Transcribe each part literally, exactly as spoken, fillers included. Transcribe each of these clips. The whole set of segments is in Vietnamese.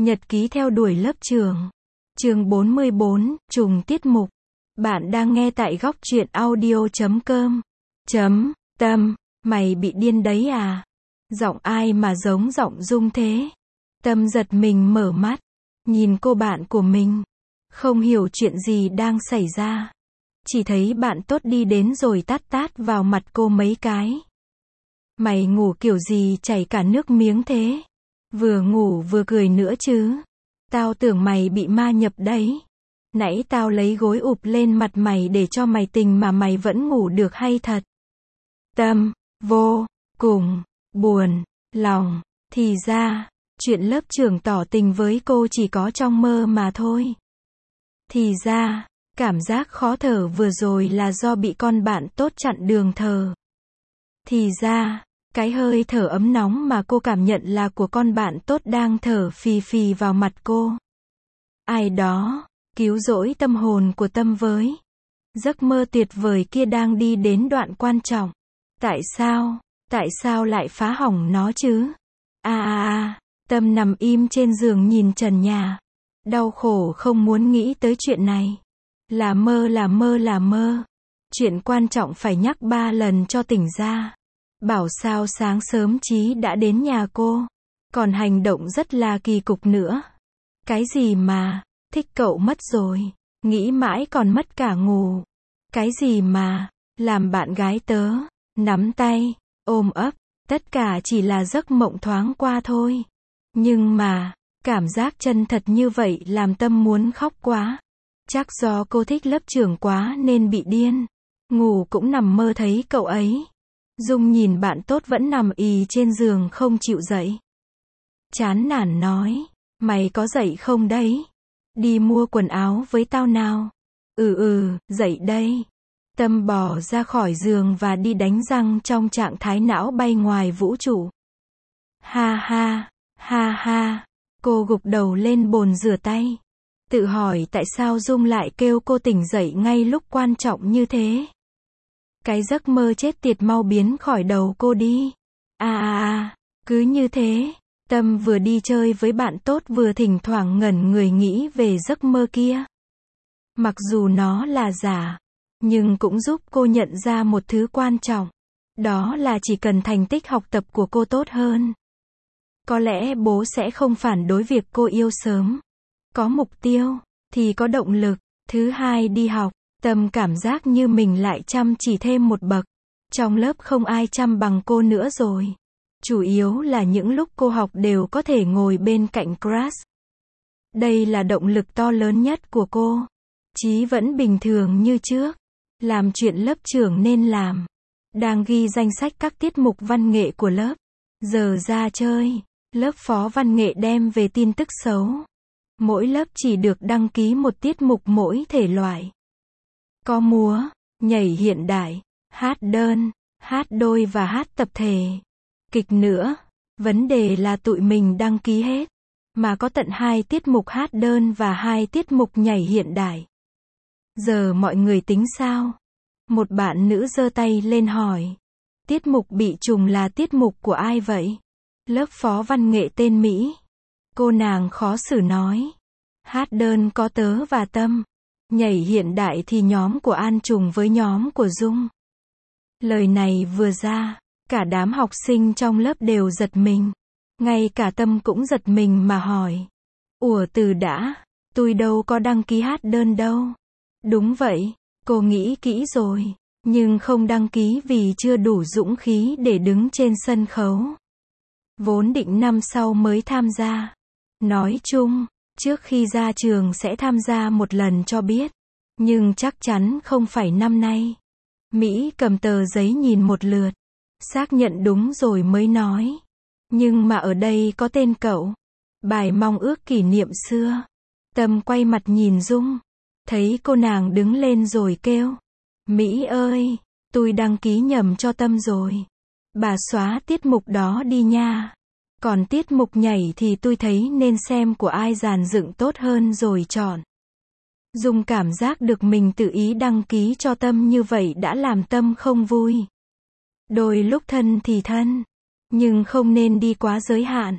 Nhật ký theo đuổi lớp trưởng. Chương bốn mươi bốn, trùng tiết mục. Bạn đang nghe tại góc truyện audio chấm com. Chấm, Tâm, mày bị điên đấy à? Giọng ai mà giống giọng Dung thế? Tâm giật mình mở mắt, nhìn cô bạn của mình. Không hiểu chuyện gì đang xảy ra. Chỉ thấy bạn tốt đi đến rồi tát tát vào mặt cô mấy cái. Mày ngủ kiểu gì chảy cả nước miếng thế? Vừa ngủ vừa cười nữa chứ. Tao tưởng mày bị ma nhập đấy. Nãy tao lấy gối ụp lên mặt mày để cho mày tỉnh mà mày vẫn ngủ được hay thật. Tâm, vô cùng buồn lòng. Thì ra, chuyện lớp trưởng tỏ tình với cô chỉ có trong mơ mà thôi. Thì ra, cảm giác khó thở vừa rồi là do bị con bạn tốt chặn đường thở. Thì ra, cái hơi thở ấm nóng mà cô cảm nhận là của con bạn tốt đang thở phì phì vào mặt cô. Ai đó, cứu rỗi tâm hồn của Tâm với giấc mơ tuyệt vời kia đang đi đến đoạn quan trọng. Tại sao, tại sao lại phá hỏng nó chứ? À à à, Tâm nằm im trên giường nhìn trần nhà. Đau khổ không muốn nghĩ tới chuyện này. Là mơ là mơ là mơ. Chuyện quan trọng phải nhắc ba lần cho tỉnh ra. Bảo sao sáng sớm Chí đã đến nhà cô. Còn hành động rất là kỳ cục nữa. Cái gì mà, thích cậu mất rồi. Nghĩ mãi còn mất cả ngủ. Cái gì mà, làm bạn gái tớ, nắm tay, ôm ấp. Tất cả chỉ là giấc mộng thoáng qua thôi. Nhưng mà, cảm giác chân thật như vậy làm Tâm muốn khóc quá. Chắc do cô thích lớp trưởng quá nên bị điên. Ngủ cũng nằm mơ thấy cậu ấy. Dung nhìn bạn tốt vẫn nằm ì trên giường không chịu dậy. Chán nản nói, mày có dậy không đấy? Đi mua quần áo với tao nào. Ừ ừ, dậy đây. Tâm bò ra khỏi giường và đi đánh răng trong trạng thái não bay ngoài vũ trụ. Ha ha, ha ha. Cô gục đầu lên bồn rửa tay. Tự hỏi tại sao Dung lại kêu cô tỉnh dậy ngay lúc quan trọng như thế. Cái giấc mơ chết tiệt mau biến khỏi đầu cô đi. À à à, cứ như thế. Tâm vừa đi chơi với bạn tốt vừa thỉnh thoảng ngẩn người nghĩ về giấc mơ kia. Mặc dù nó là giả, nhưng cũng giúp cô nhận ra một thứ quan trọng. Đó là chỉ cần thành tích học tập của cô tốt hơn. Có lẽ bố sẽ không phản đối việc cô yêu sớm. Có mục tiêu, thì có động lực. Thứ hai đi học, Tâm cảm giác như mình lại chăm chỉ thêm một bậc. Trong lớp không ai chăm bằng cô nữa rồi. Chủ yếu là những lúc cô học đều có thể ngồi bên cạnh crush. Đây là động lực to lớn nhất của cô. Chí vẫn bình thường như trước. Làm chuyện lớp trưởng nên làm. Đang ghi danh sách các tiết mục văn nghệ của lớp. Giờ ra chơi, lớp phó văn nghệ đem về tin tức xấu. Mỗi lớp chỉ được đăng ký một tiết mục mỗi thể loại. Có múa, nhảy hiện đại, hát đơn, hát đôi và hát tập thể. Kịch nữa. Vấn đề là tụi mình đăng ký hết. Mà có tận hai tiết mục hát đơn và hai tiết mục nhảy hiện đại. Giờ mọi người tính sao? Một bạn nữ giơ tay lên hỏi. Tiết mục bị trùng là tiết mục của ai vậy? Lớp phó văn nghệ tên Mỹ. Cô nàng khó xử nói. Hát đơn có tớ và Tâm. Nhảy hiện đại thì nhóm của An trùng với nhóm của Dung. Lời này vừa ra, cả đám học sinh trong lớp đều giật mình. Ngay cả Tâm cũng giật mình mà hỏi. Ủa từ đã, tôi đâu có đăng ký hát đơn đâu. Đúng vậy, cô nghĩ kỹ rồi, nhưng không đăng ký vì chưa đủ dũng khí để đứng trên sân khấu. Vốn định năm sau mới tham gia. Nói chung, trước khi ra trường sẽ tham gia một lần cho biết. Nhưng chắc chắn không phải năm nay. Mỹ cầm tờ giấy nhìn một lượt. Xác nhận đúng rồi mới nói. Nhưng mà ở đây có tên cậu. Bài mong ước kỷ niệm xưa. Tâm quay mặt nhìn Dung. Thấy cô nàng đứng lên rồi kêu. Mỹ ơi, tôi đăng ký nhầm cho Tâm rồi. Bà xóa tiết mục đó đi nha. Còn tiết mục nhảy thì tôi thấy nên xem của ai dàn dựng tốt hơn rồi chọn. Dung cảm giác được mình tự ý đăng ký cho Tâm như vậy đã làm Tâm không vui. Đôi lúc thân thì thân, nhưng không nên đi quá giới hạn.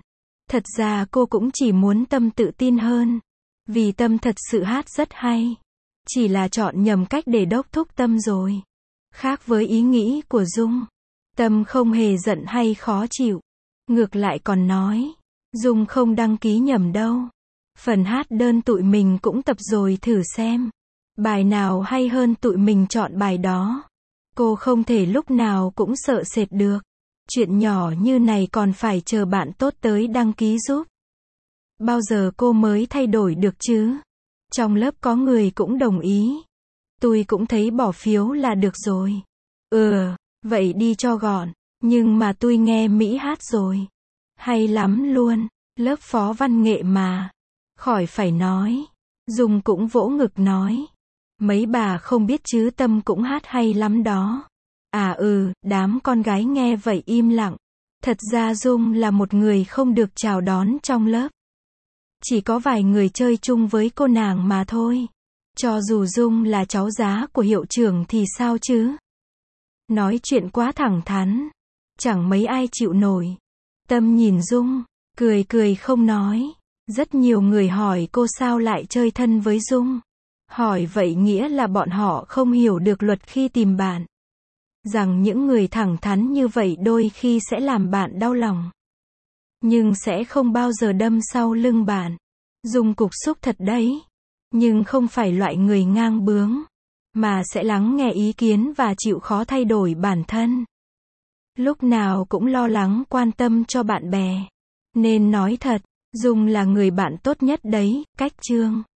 Thật ra cô cũng chỉ muốn Tâm tự tin hơn. Vì Tâm thật sự hát rất hay. Chỉ là chọn nhầm cách để đốc thúc Tâm rồi. Khác với ý nghĩ của Dung. Tâm không hề giận hay khó chịu. Ngược lại còn nói. Dung không đăng ký nhầm đâu. Phần hát đơn tụi mình cũng tập rồi thử xem. Bài nào hay hơn tụi mình chọn bài đó. Cô không thể lúc nào cũng sợ sệt được. Chuyện nhỏ như này còn phải chờ bạn tốt tới đăng ký giúp. Bao giờ cô mới thay đổi được chứ? Trong lớp có người cũng đồng ý. Tôi cũng thấy bỏ phiếu là được rồi. Ừ, vậy đi cho gọn. Nhưng mà tôi nghe Mỹ hát rồi. Hay lắm luôn. Lớp phó văn nghệ mà. Khỏi phải nói. Dung cũng vỗ ngực nói. Mấy bà không biết chứ Tâm cũng hát hay lắm đó. À ừ, đám con gái nghe vậy im lặng. Thật ra Dung là một người không được chào đón trong lớp. Chỉ có vài người chơi chung với cô nàng mà thôi. Cho dù Dung là cháu giá của hiệu trưởng thì sao chứ? Nói chuyện quá thẳng thắn. Chẳng mấy ai chịu nổi. Tâm nhìn Dung, cười cười không nói. Rất nhiều người hỏi cô sao lại chơi thân với Dung. Hỏi vậy nghĩa là bọn họ không hiểu được luật khi tìm bạn. Rằng những người thẳng thắn như vậy đôi khi sẽ làm bạn đau lòng. Nhưng sẽ không bao giờ đâm sau lưng bạn. Dung cục xúc thật đấy. Nhưng không phải loại người ngang bướng. Mà sẽ lắng nghe ý kiến và chịu khó thay đổi bản thân. Lúc nào cũng lo lắng quan tâm cho bạn bè. Nên nói thật, Dung là người bạn tốt nhất đấy, cách Trương.